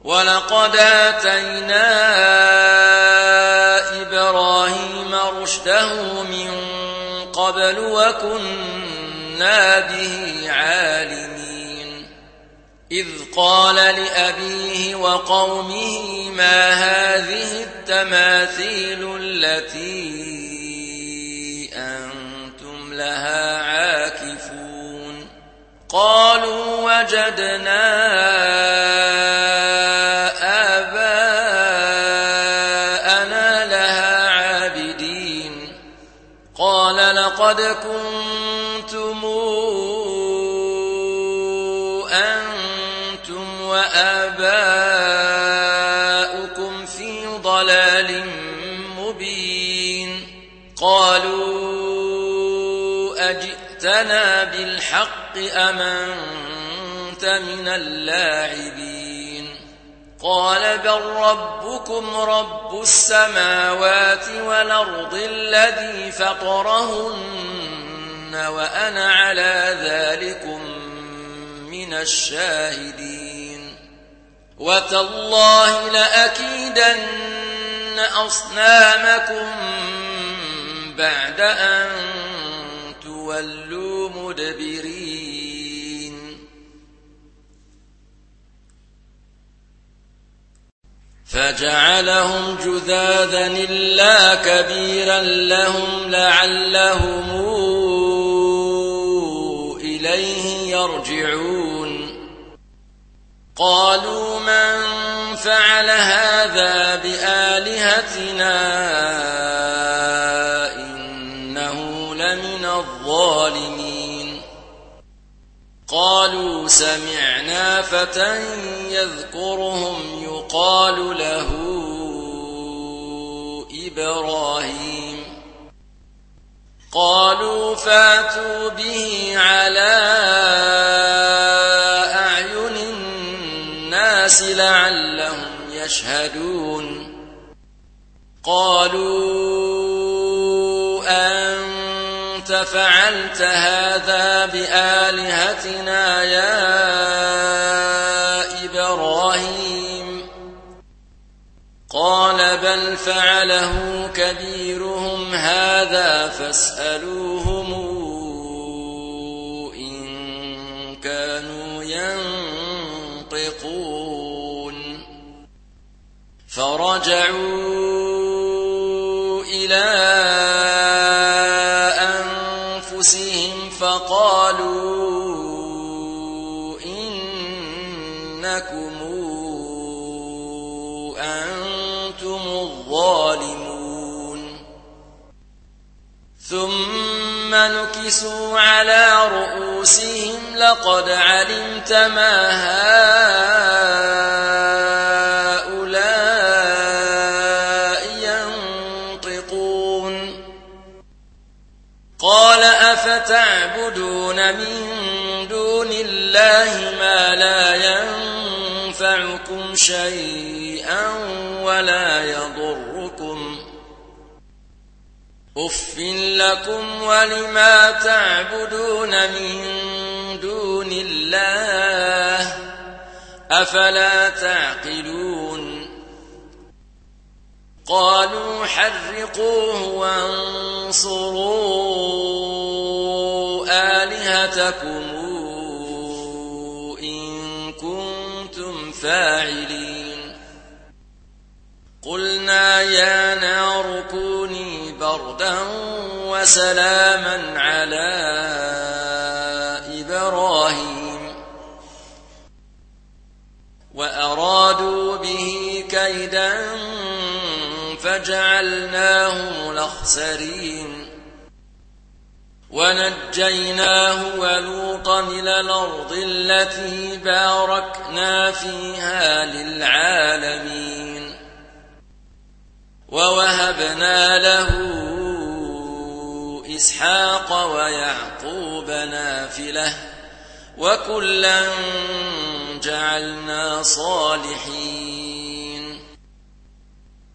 ولقد آتينا إبراهيم رشده من قبل وكنا به عالمين إذ قال لأبيه وقومه ما هذه التماثيل التي أنتم لها عاكفون قالوا وجدنا آباءنا لها عابدين قال لقد كنتم أنتم وآباؤكم في ضلال مبين قالوا أجئتنا بالحق أم أنت من اللاعبين قال بل ربكم رب السماوات والأرض الذي فطرهن وأنا على ذلكم من الشاهدين وتالله لأكيدن أصنامكم بعد أن تولوا مدبرين فجعلهم جذاذا إلا كبيرا لهم لعلهم إليه يرجعون قالوا من فعل هذا بآلهتنا إنه لمن الظالمين قالوا سمعنا فتى يذكرهم يقال له إبراهيم قالوا فاتوا به على أعين الناس لعلهم يشهدون قالوا أنت فعلت هذا بآلهتنا يا إبراهيم قال بل فعله كبيرهم هذا فاسألوهم إن كانوا ينطقون فرجعوا إلى أنفسهم فقالوا إنكم أنتم الظالمون ثم نكسوا على رؤوسهم لقد علمت ما هؤلاء ينطقون قال أفتعبدون من دون الله ما لا ينفعكم شيئا ولا يضركم أف لكم ولما تعبدون من دون الله أفلا تعقلون قالوا حرقوه وانصروا آلهتكم إن كنتم فاعلين قلنا يا نار كوني بردا وسلاما على إبراهيم وأرادوا به كيدا فجعلناهم الأخسرين ونجيناه ولوطا إلى الأرض التي باركنا فيها للعالمين ووهبنا له إسحاق ويعقوب نافلة وكلا جعلنا صالحين